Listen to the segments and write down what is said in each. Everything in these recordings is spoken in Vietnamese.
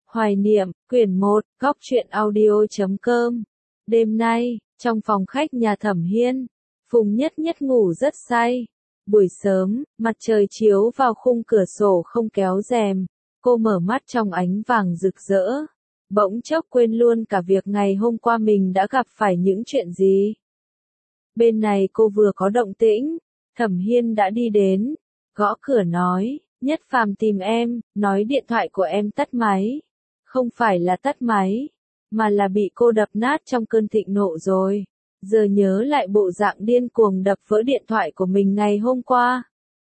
Hoài niệm, quyển 1, góc truyện audio.com. Đêm nay, trong phòng khách nhà Thẩm Hiên, Phùng Nhất Nhất ngủ rất say. Buổi sớm, mặt trời chiếu vào khung cửa sổ không kéo rèm, cô mở mắt trong ánh vàng rực rỡ. Bỗng chốc quên luôn cả việc ngày hôm qua mình đã gặp phải những chuyện gì. Bên này cô vừa có động tĩnh, Thẩm Hiên đã đi đến, gõ cửa nói, Nhất Phàm tìm em, nói điện thoại của em tắt máy. Không phải là tắt máy, mà là bị cô đập nát trong cơn thịnh nộ rồi. Giờ nhớ lại bộ dạng điên cuồng đập vỡ điện thoại của mình ngày hôm qua.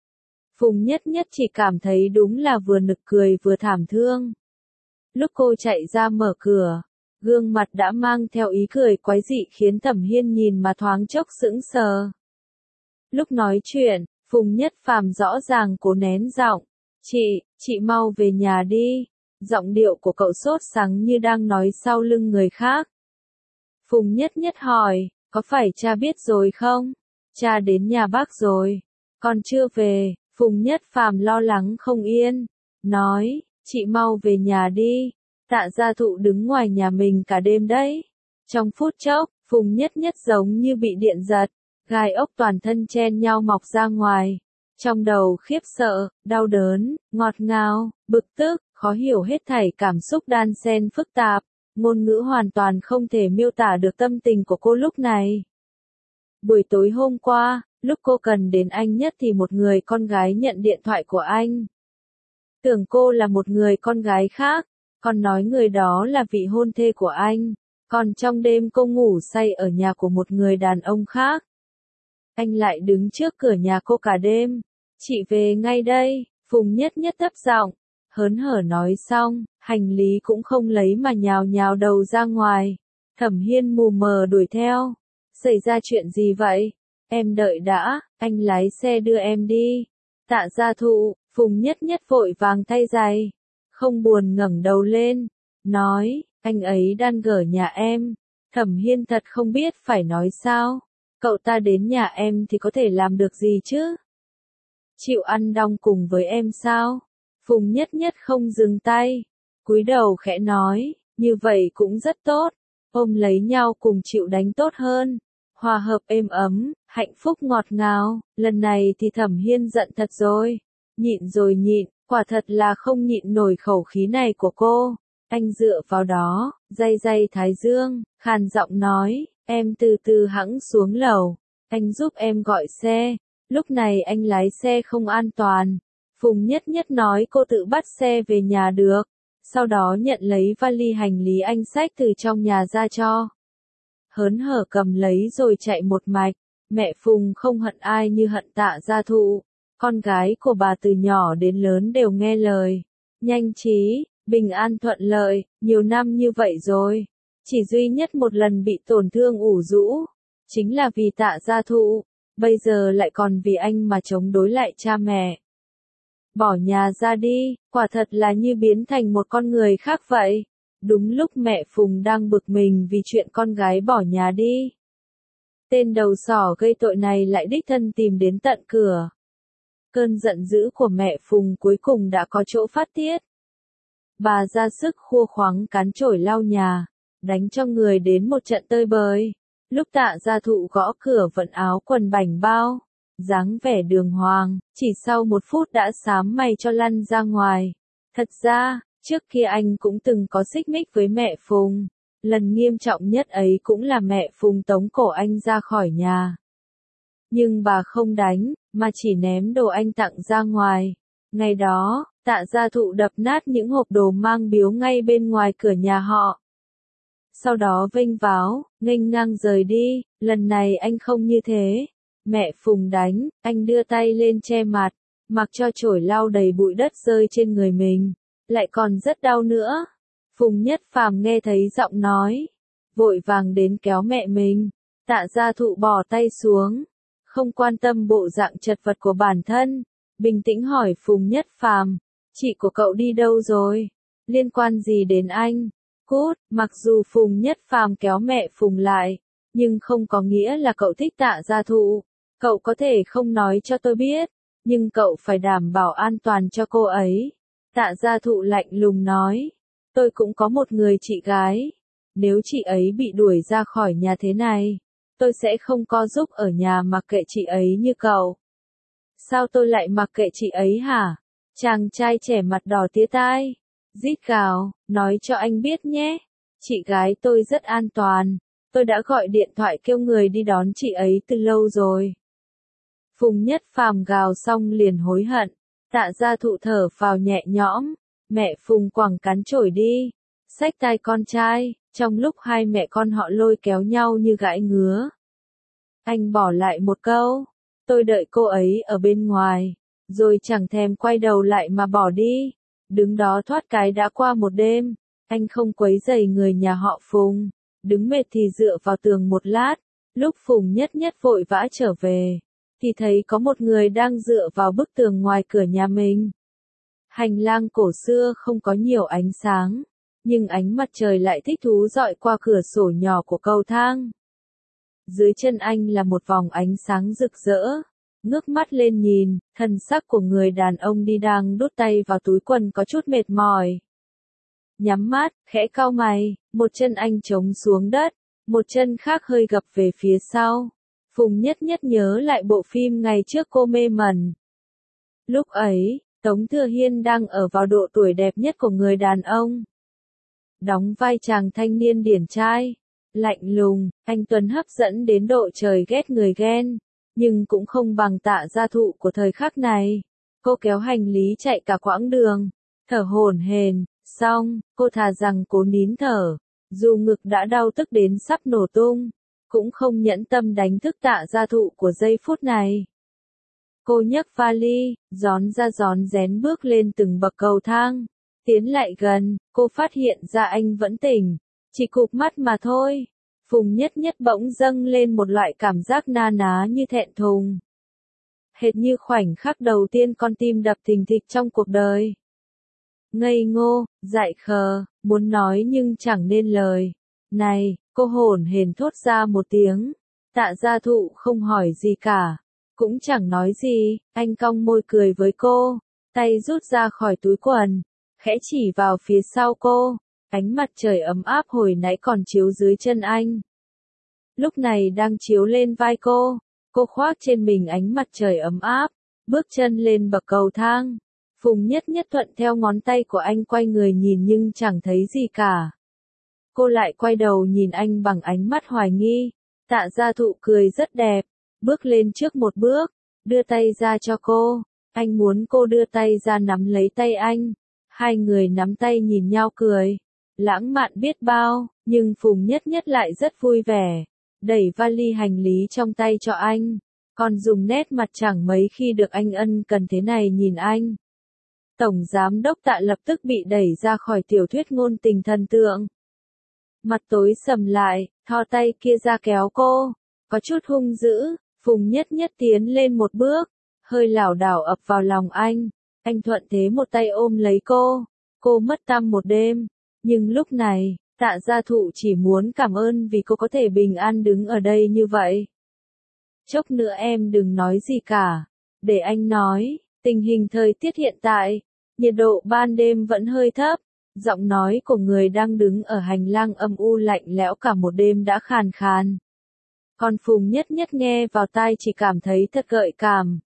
Phùng Nhất Nhất chỉ cảm thấy đúng là vừa nực cười vừa thảm thương. Lúc cô chạy ra mở cửa, gương mặt đã mang theo ý cười quái dị khiến Thẩm Hiên nhìn mà thoáng chốc sững sờ. Lúc nói chuyện, Phùng Nhất Phàm rõ ràng cố nén giọng. Chị mau về nhà đi. Giọng điệu của cậu sốt sắng như đang nói sau lưng người khác. Phùng Nhất Nhất hỏi, có phải cha biết rồi không? Cha đến nhà bác rồi. Còn chưa về. Phùng Nhất Phàm lo lắng không yên. Nói, chị mau về nhà đi. Tạ Gia Thụ đứng ngoài nhà mình cả đêm đấy. Trong phút chốc, Phùng Nhất Nhất giống như bị điện giật. Gai ốc toàn thân chen nhau mọc ra ngoài. Trong đầu khiếp sợ, đau đớn, ngọt ngào, bực tức, khó hiểu hết thảy cảm xúc đan xen phức tạp. Ngôn ngữ hoàn toàn không thể miêu tả được tâm tình của cô lúc này. Buổi tối hôm qua, lúc cô cần đến anh nhất thì một người con gái nhận điện thoại của anh. Tưởng cô là một người con gái khác, còn nói người đó là vị hôn thê của anh. Còn trong đêm cô ngủ say ở nhà của một người đàn ông khác. Anh lại đứng trước cửa nhà cô cả đêm. Chị về ngay đây, Phùng Nhất Nhất thấp giọng, hớn hở nói xong, hành lý cũng không lấy mà nhào nhào đầu ra ngoài. Thẩm Hiên mù mờ đuổi theo. Xảy ra chuyện gì vậy? Em đợi đã, anh lái xe đưa em đi. Tạ Gia Thụ, Phùng Nhất Nhất vội vàng thay giày. Không buồn ngẩng đầu lên. Nói, anh ấy đang ở nhà em. Thẩm Hiên thật không biết phải nói sao. Cậu ta đến nhà em thì có thể làm được gì chứ? Chịu ăn đong cùng với em sao? Phùng Nhất Nhất không dừng tay. Cúi đầu khẽ nói, như vậy cũng rất tốt. Ôm lấy nhau cùng chịu đánh tốt hơn. Hòa hợp êm ấm, hạnh phúc ngọt ngào. Lần này thì Thẩm Hiên giận thật rồi. Nhịn rồi nhịn, quả thật là không nhịn nổi khẩu khí này của cô. Anh dựa vào đó, day thái dương, khàn giọng nói, em từ từ hẵng xuống lầu. Anh giúp em gọi xe. Lúc này anh lái xe không an toàn. Phùng Nhất Nhất nói cô tự bắt xe về nhà được. Sau đó nhận lấy vali hành lý anh xách từ trong nhà ra cho. Hớn hở cầm lấy rồi chạy một mạch. Mẹ Phùng không hận ai như hận Tạ Gia Thụ. Con gái của bà từ nhỏ đến lớn đều nghe lời. Nhanh trí, bình an thuận lợi, nhiều năm như vậy rồi. Chỉ duy nhất một lần bị tổn thương ủ rũ. Chính là vì Tạ Gia Thụ. Bây giờ lại còn vì anh mà chống đối lại cha mẹ. Bỏ nhà ra đi, quả thật là như biến thành một con người khác vậy. Đúng lúc mẹ Phùng đang bực mình vì chuyện con gái bỏ nhà đi. Tên đầu sỏ gây tội này lại đích thân tìm đến tận cửa. Cơn giận dữ của mẹ Phùng cuối cùng đã có chỗ phát tiết. Bà ra sức khua khoáng cán chổi lau nhà, đánh cho người đến một trận tơi bời. Lúc Tạ Gia Thụ gõ cửa vận áo quần bảnh bao, dáng vẻ đường hoàng, chỉ sau một phút đã xám mày cho lăn ra ngoài. Thật ra, trước kia anh cũng từng có xích mích với mẹ Phùng. Lần nghiêm trọng nhất ấy cũng là mẹ Phùng tống cổ anh ra khỏi nhà. Nhưng bà không đánh, mà chỉ ném đồ anh tặng ra ngoài. Ngày đó, Tạ Gia Thụ đập nát những hộp đồ mang biếu ngay bên ngoài cửa nhà họ. Sau đó vênh váo, nghênh ngang rời đi, lần này anh không như thế. Mẹ Phùng đánh, anh đưa tay lên che mặt, mặc cho chổi lau đầy bụi đất rơi trên người mình, lại còn rất đau nữa. Phùng Nhất Phàm nghe thấy giọng nói, vội vàng đến kéo mẹ mình. Tạ Gia Thụ bỏ tay xuống, không quan tâm bộ dạng chật vật của bản thân, bình tĩnh hỏi Phùng Nhất Phàm, chị của cậu đi đâu rồi? Liên quan gì đến anh? Cút, mặc dù Phùng Nhất Phàm kéo mẹ Phùng lại, nhưng không có nghĩa là cậu thích Tạ Gia Thụ. Cậu có thể không nói cho tôi biết, nhưng cậu phải đảm bảo an toàn cho cô ấy. Tạ Gia Thụ lạnh lùng nói. tôi cũng có một người chị gái. Nếu chị ấy bị đuổi ra khỏi nhà thế này, tôi sẽ không co giúp ở nhà mặc kệ chị ấy như cậu. Sao tôi lại mặc kệ chị ấy hả? Chàng trai trẻ mặt đỏ tía tai, rít gào, nói cho anh biết nhé. Chị gái tôi rất an toàn. Tôi đã gọi điện thoại kêu người đi đón chị ấy từ lâu rồi. Phùng Nhất Phàm gào xong liền hối hận. Tạ Gia Thụ thở phào nhẹ nhõm. Mẹ Phùng quẳng cán chổi đi. Xách tay con trai, trong lúc hai mẹ con họ lôi kéo nhau như gãi ngứa. Anh bỏ lại một câu. Tôi đợi cô ấy ở bên ngoài. Rồi chẳng thèm quay đầu lại mà bỏ đi. Đứng đó thoát cái đã qua một đêm. Anh không quấy rầy người nhà họ Phùng. Đứng mệt thì dựa vào tường một lát. Lúc Phùng Nhất Nhất vội vã trở về, thì thấy có một người đang dựa vào bức tường ngoài cửa nhà mình. Hành lang cổ xưa không có nhiều ánh sáng, nhưng ánh mặt trời lại thích thú dọi qua cửa sổ nhỏ của cầu thang. Dưới chân anh là một vòng ánh sáng rực rỡ. Ngước mắt lên nhìn, thân sắc của người đàn ông đi đang đút tay vào túi quần có chút mệt mỏi. Nhắm mắt, khẽ cau mày, một chân anh chống xuống đất, một chân khác hơi gập về phía sau. Phùng Nhất Nhất nhớ lại bộ phim ngày trước cô mê mẩn. Lúc ấy, Tống Thừa Hiên đang ở vào độ tuổi đẹp nhất của người đàn ông. Đóng vai chàng thanh niên điển trai, lạnh lùng, anh tuấn hấp dẫn đến độ trời ghét người ghen, nhưng cũng không bằng Tạ Gia Thụ của thời khắc này. Cô kéo hành lý chạy cả quãng đường, thở hổn hển, xong, cô thà rằng cố nín thở, dù ngực đã đau tức đến sắp nổ tung, cũng không nhẫn tâm đánh thức Tạ Gia Thụ của giây phút này. Cô nhấc vali, rón ra rón rén bước lên từng bậc cầu thang. Tiến lại gần, cô phát hiện ra anh vẫn tỉnh, chỉ cụp mắt mà thôi. Phùng Nhất Nhất bỗng dâng lên một loại cảm giác na ná như thẹn thùng. Hệt như khoảnh khắc đầu tiên con tim đập thình thịch trong cuộc đời. Ngây ngô, dại khờ, muốn nói nhưng chẳng nên lời. Này, cô hổn hển thốt ra một tiếng. Tạ Gia Thụ không hỏi gì cả, cũng chẳng nói gì, anh cong môi cười với cô, tay rút ra khỏi túi quần, khẽ chỉ vào phía sau cô. Ánh mặt trời ấm áp hồi nãy còn chiếu dưới chân anh, lúc này đang chiếu lên vai cô. Cô khoác trên mình ánh mặt trời ấm áp, bước chân lên bậc cầu thang. Phùng Nhất Nhất thuận theo ngón tay của anh quay người nhìn nhưng chẳng thấy gì cả. Cô lại quay đầu nhìn anh bằng ánh mắt hoài nghi. Tạ Gia Thụ cười rất đẹp, bước lên trước một bước, đưa tay ra cho cô. Anh muốn cô đưa tay ra nắm lấy tay anh. Hai người nắm tay nhìn nhau cười, lãng mạn biết bao, nhưng Phùng Nhất Nhất lại rất vui vẻ, đẩy vali hành lý trong tay cho anh, còn dùng nét mặt chẳng mấy khi được anh ân cần thế này nhìn anh. Tổng giám đốc Tạ lập tức bị đẩy ra khỏi tiểu thuyết ngôn tình thần tượng. Mặt tối sầm lại, thò tay kia ra kéo cô, có chút hung dữ. Phùng Nhất Nhất tiến lên một bước, hơi lảo đảo ập vào lòng anh thuận thế một tay ôm lấy cô mất tăm một đêm, nhưng lúc này, Tạ Gia Thụ chỉ muốn cảm ơn vì cô có thể bình an đứng ở đây như vậy. Chốc nữa em đừng nói gì cả, để anh nói. Tình hình thời tiết hiện tại, nhiệt độ ban đêm vẫn hơi thấp, giọng nói của người đang đứng ở hành lang âm u lạnh lẽo cả một đêm đã khàn khàn. Còn Phùng Nhất Nhất nghe vào tai chỉ cảm thấy thật gợi cảm.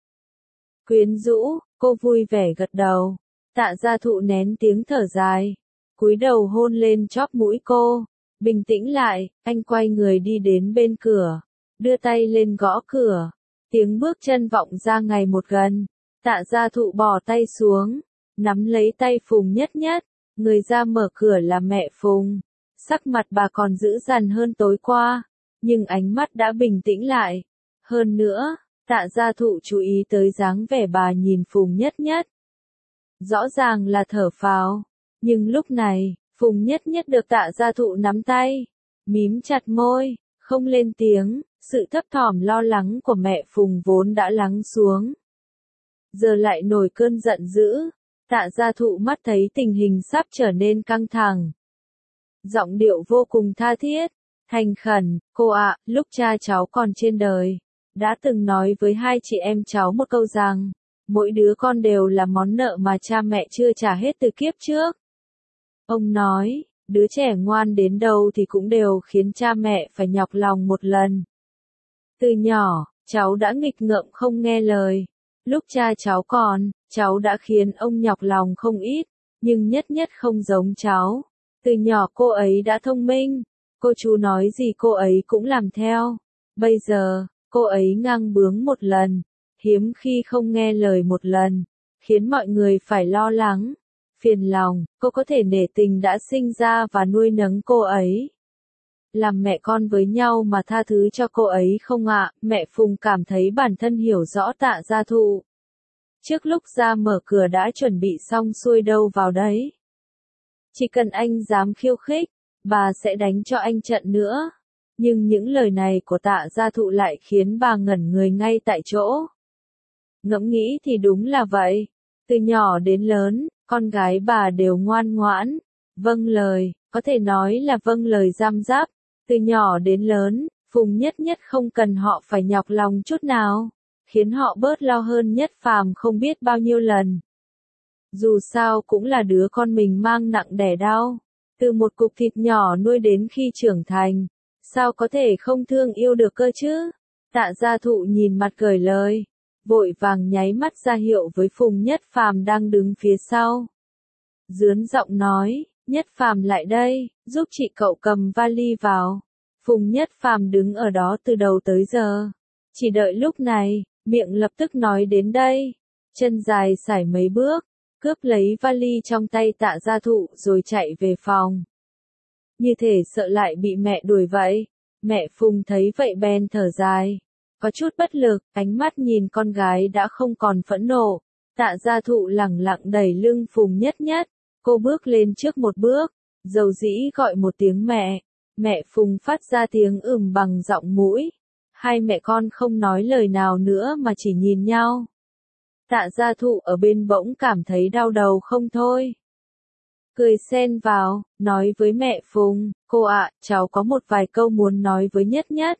Quyến rũ, cô vui vẻ gật đầu. Tạ Gia Thụ nén tiếng thở dài, cúi đầu hôn lên chóp mũi cô. Bình tĩnh lại, anh quay người đi đến bên cửa, đưa tay lên gõ cửa. Tiếng bước chân vọng ra ngày một gần. Tạ Gia Thụ bỏ tay xuống, nắm lấy tay Phùng Nhất Nhất. Người ra mở cửa là mẹ Phùng. Sắc mặt bà còn dữ dằn hơn tối qua, nhưng ánh mắt đã bình tĩnh lại. Hơn nữa, Tạ Gia Thụ chú ý tới dáng vẻ bà nhìn Phùng Nhất Nhất. Rõ ràng là thở phào, nhưng lúc này, Phùng Nhất Nhất được Tạ Gia Thụ nắm tay, mím chặt môi, không lên tiếng. Sự thấp thỏm lo lắng của mẹ Phùng vốn đã lắng xuống, giờ lại nổi cơn giận dữ. Tạ Gia Thụ mắt thấy tình hình sắp trở nên căng thẳng, giọng điệu vô cùng tha thiết, thành khẩn. Cô ạ, lúc cha cháu còn trên đời, đã từng nói với hai chị em cháu một câu rằng, mỗi đứa con đều là món nợ mà cha mẹ chưa trả hết từ kiếp trước. Ông nói, đứa trẻ ngoan đến đâu thì cũng đều khiến cha mẹ phải nhọc lòng một lần. Từ nhỏ, cháu đã nghịch ngợm không nghe lời. Lúc cha cháu còn, cháu đã khiến ông nhọc lòng không ít, nhưng nhất nhất không giống cháu. Từ nhỏ cô ấy đã thông minh, cô chú nói gì cô ấy cũng làm theo. Bây giờ, cô ấy ngang bướng một lần, hiếm khi không nghe lời một lần, khiến mọi người phải lo lắng, phiền lòng. Cô có thể nể tình đã sinh ra và nuôi nấng cô ấy. Làm mẹ con với nhau mà tha thứ cho cô ấy không ạ? Mẹ Phùng cảm thấy bản thân hiểu rõ Tạ Gia Thụ. Trước lúc ra mở cửa đã chuẩn bị xong xuôi đâu vào đấy. Chỉ cần anh dám khiêu khích, bà sẽ đánh cho anh trận nữa. Nhưng những lời này của Tạ Gia Thụ lại khiến bà ngẩn người ngay tại chỗ. Ngẫm nghĩ thì đúng là vậy. Từ nhỏ đến lớn, con gái bà đều ngoan ngoãn, vâng lời, có thể nói là vâng lời răm rắp. Từ nhỏ đến lớn, Phùng Nhất Nhất không cần họ phải nhọc lòng chút nào, khiến họ bớt lo hơn Nhất Phàm không biết bao nhiêu lần. Dù sao cũng là đứa con mình mang nặng đẻ đau, từ một cục thịt nhỏ nuôi đến khi trưởng thành, sao có thể không thương yêu được cơ chứ? Tạ Gia Thụ nhìn mặt cười lời, vội vàng nháy mắt ra hiệu với Phùng Nhất Phàm đang đứng phía sau. Dướn giọng nói, Nhất Phàm lại đây, giúp chị cậu cầm vali vào. Phùng Nhất Phàm đứng ở đó từ đầu tới giờ. Chỉ đợi lúc này, miệng lập tức nói đến đây. Chân dài sải mấy bước, cướp lấy vali trong tay Tạ Gia Thụ rồi chạy về phòng. Như thể sợ lại bị mẹ đuổi vậy. Mẹ Phùng thấy vậy bèn thở dài. Có chút bất lực, ánh mắt nhìn con gái đã không còn phẫn nộ. Tạ Gia Thụ lẳng lặng đẩy lưng Phùng Nhất Nhất. Cô bước lên trước một bước, dầu dĩ gọi một tiếng mẹ. Mẹ Phùng phát ra tiếng bằng giọng mũi. Hai mẹ con không nói lời nào nữa mà chỉ nhìn nhau. Tạ Gia Thụ ở bên bỗng cảm thấy đau đầu không thôi. Cười xen vào, nói với mẹ Phùng, cô ạ, cháu có một vài câu muốn nói với Nhất Nhất.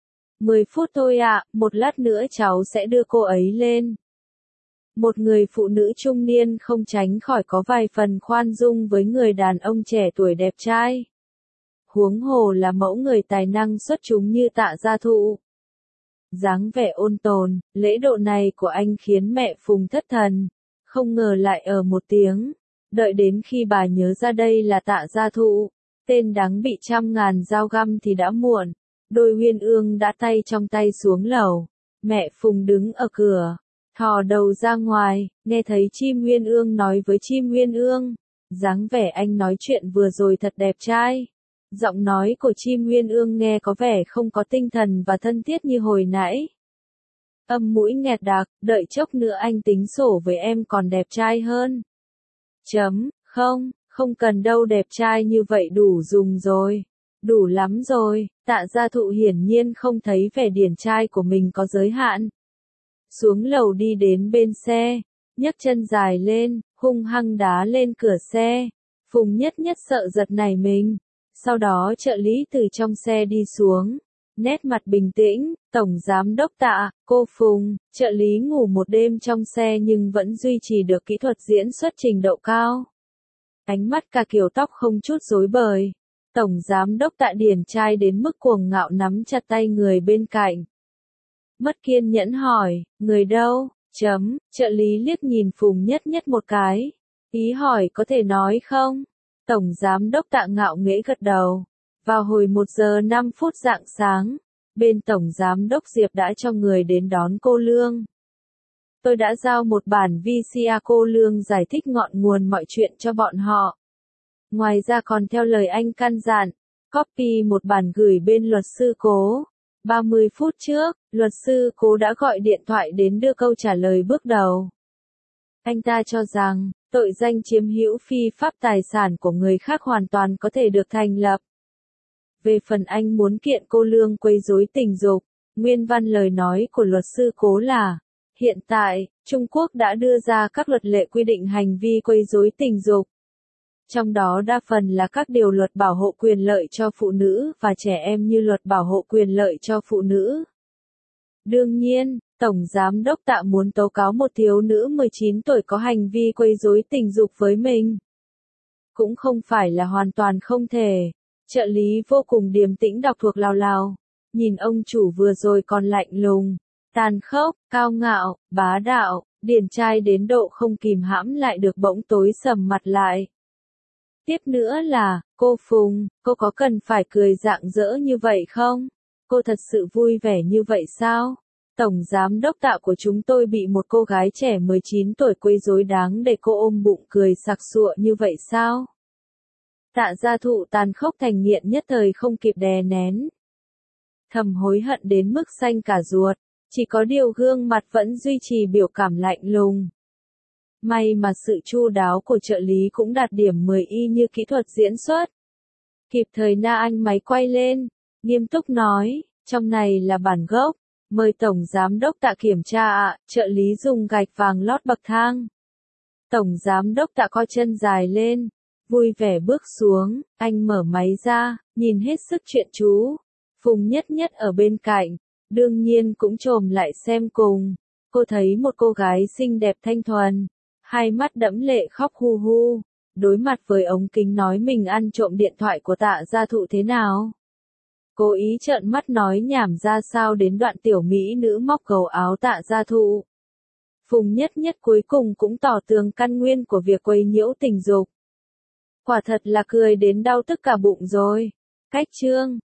10 phút thôi ạ, một lát nữa cháu sẽ đưa cô ấy lên. Một người phụ nữ trung niên không tránh khỏi có vài phần khoan dung với người đàn ông trẻ tuổi đẹp trai. Huống hồ là mẫu người tài năng xuất chúng như Tạ Gia Thụ. Dáng vẻ ôn tồn, lễ độ này của anh khiến mẹ Phùng thất thần, không ngờ lại ở một tiếng. Đợi đến khi bà nhớ ra đây là Tạ Gia Thụ, tên đáng bị trăm ngàn dao găm thì đã muộn. Đôi Uyên Ương đã tay trong tay xuống lầu. Mẹ Phùng đứng ở cửa, thò đầu ra ngoài, nghe thấy chim Uyên Ương nói với chim Uyên Ương. Dáng vẻ anh nói chuyện vừa rồi thật đẹp trai. Giọng nói của chim Uyên Ương nghe có vẻ không có tinh thần và thân thiết như hồi nãy. Âm mũi nghẹt đặc, đợi chốc nữa anh tính sổ với em còn đẹp trai hơn. Không cần đâu, đẹp trai như vậy đủ dùng rồi. Đủ lắm rồi. Tạ Gia Thụ hiển nhiên không thấy vẻ điển trai của mình có giới hạn. Xuống lầu đi đến bên xe, nhấc chân dài lên, hung hăng đá lên cửa xe. Phùng Nhất Nhất sợ giật nảy mình. Sau đó trợ lý từ trong xe đi xuống. Nét mặt bình tĩnh, Tổng Giám đốc Tạ, cô Phùng, trợ lý ngủ một đêm trong xe nhưng vẫn duy trì được kỹ thuật diễn xuất trình độ cao. Ánh mắt cả kiểu tóc không chút rối bời. Tổng Giám đốc Tạ điển trai đến mức cuồng ngạo nắm chặt tay người bên cạnh. Mất kiên nhẫn hỏi, người đâu? Trợ lý liếc nhìn Phùng Nhất Nhất một cái. Ý hỏi có thể nói không? Tổng Giám đốc Tạ ngạo nghễ gật đầu. Vào hồi 1 giờ 5 phút rạng sáng, bên Tổng Giám đốc Diệp đã cho người đến đón cô Lương. Tôi đã giao một bản VCR cô Lương giải thích ngọn nguồn mọi chuyện cho bọn họ. Ngoài ra còn theo lời anh căn dặn, copy một bản gửi bên luật sư Cố. 30 phút trước, luật sư Cố đã gọi điện thoại đến đưa câu trả lời bước đầu. Anh ta cho rằng, tội danh chiếm hữu phi pháp tài sản của người khác hoàn toàn có thể được thành lập. Về phần anh muốn kiện cô Lương quấy rối tình dục, nguyên văn lời nói của luật sư Cố là, hiện tại, Trung Quốc đã đưa ra các luật lệ quy định hành vi quấy rối tình dục. Trong đó đa phần là các điều luật bảo hộ quyền lợi cho phụ nữ và trẻ em như luật bảo hộ quyền lợi cho phụ nữ. Đương nhiên, Tổng Giám đốc Tạ muốn tố cáo một thiếu nữ 19 tuổi có hành vi quấy rối tình dục với mình. cũng không phải là hoàn toàn không thể. Trợ lý vô cùng điềm tĩnh đọc thuộc lào lào, nhìn ông chủ vừa rồi còn lạnh lùng, tàn khốc, cao ngạo, bá đạo, điển trai đến độ không kìm hãm lại được bỗng tối sầm mặt lại. Tiếp nữa là, cô Phùng, cô có cần phải cười rạng rỡ như vậy không? Cô thật sự vui vẻ như vậy sao? Tổng giám đốc Tạ của chúng tôi bị một cô gái trẻ 19 tuổi quấy rối đáng để cô ôm bụng cười sặc sụa như vậy sao? Tạ Gia Thụ tàn khốc thành nghiện nhất thời không kịp đè nén. Thầm hối hận đến mức xanh cả ruột, chỉ có điều gương mặt vẫn duy trì biểu cảm lạnh lùng. May mà sự chu đáo của trợ lý cũng đạt điểm 10 y như kỹ thuật diễn xuất. Kịp thời Na Anh máy quay lên, nghiêm túc nói, trong này là bản gốc, mời Tổng Giám đốc Tạ kiểm tra ạ, trợ lý dùng gạch vàng lót bậc thang. Tổng Giám đốc Tạ co chân dài lên, vui vẻ bước xuống, anh mở máy ra, nhìn hết sức chuyện chú. Phùng Nhất Nhất ở bên cạnh, đương nhiên cũng trồm lại xem cùng. Cô thấy một cô gái xinh đẹp thanh thuần, hai mắt đẫm lệ khóc hu hu, đối mặt với ống kính nói mình ăn trộm điện thoại của Tạ Gia Thụ thế nào. Cố ý trợn mắt nói nhảm ra sao đến đoạn tiểu mỹ nữ móc gầu áo Tạ Gia Thụ. Phùng Nhất Nhất cuối cùng cũng tỏ tường căn nguyên của việc quấy nhiễu tình dục. Quả thật là cười đến đau tức cả bụng rồi. Cách chương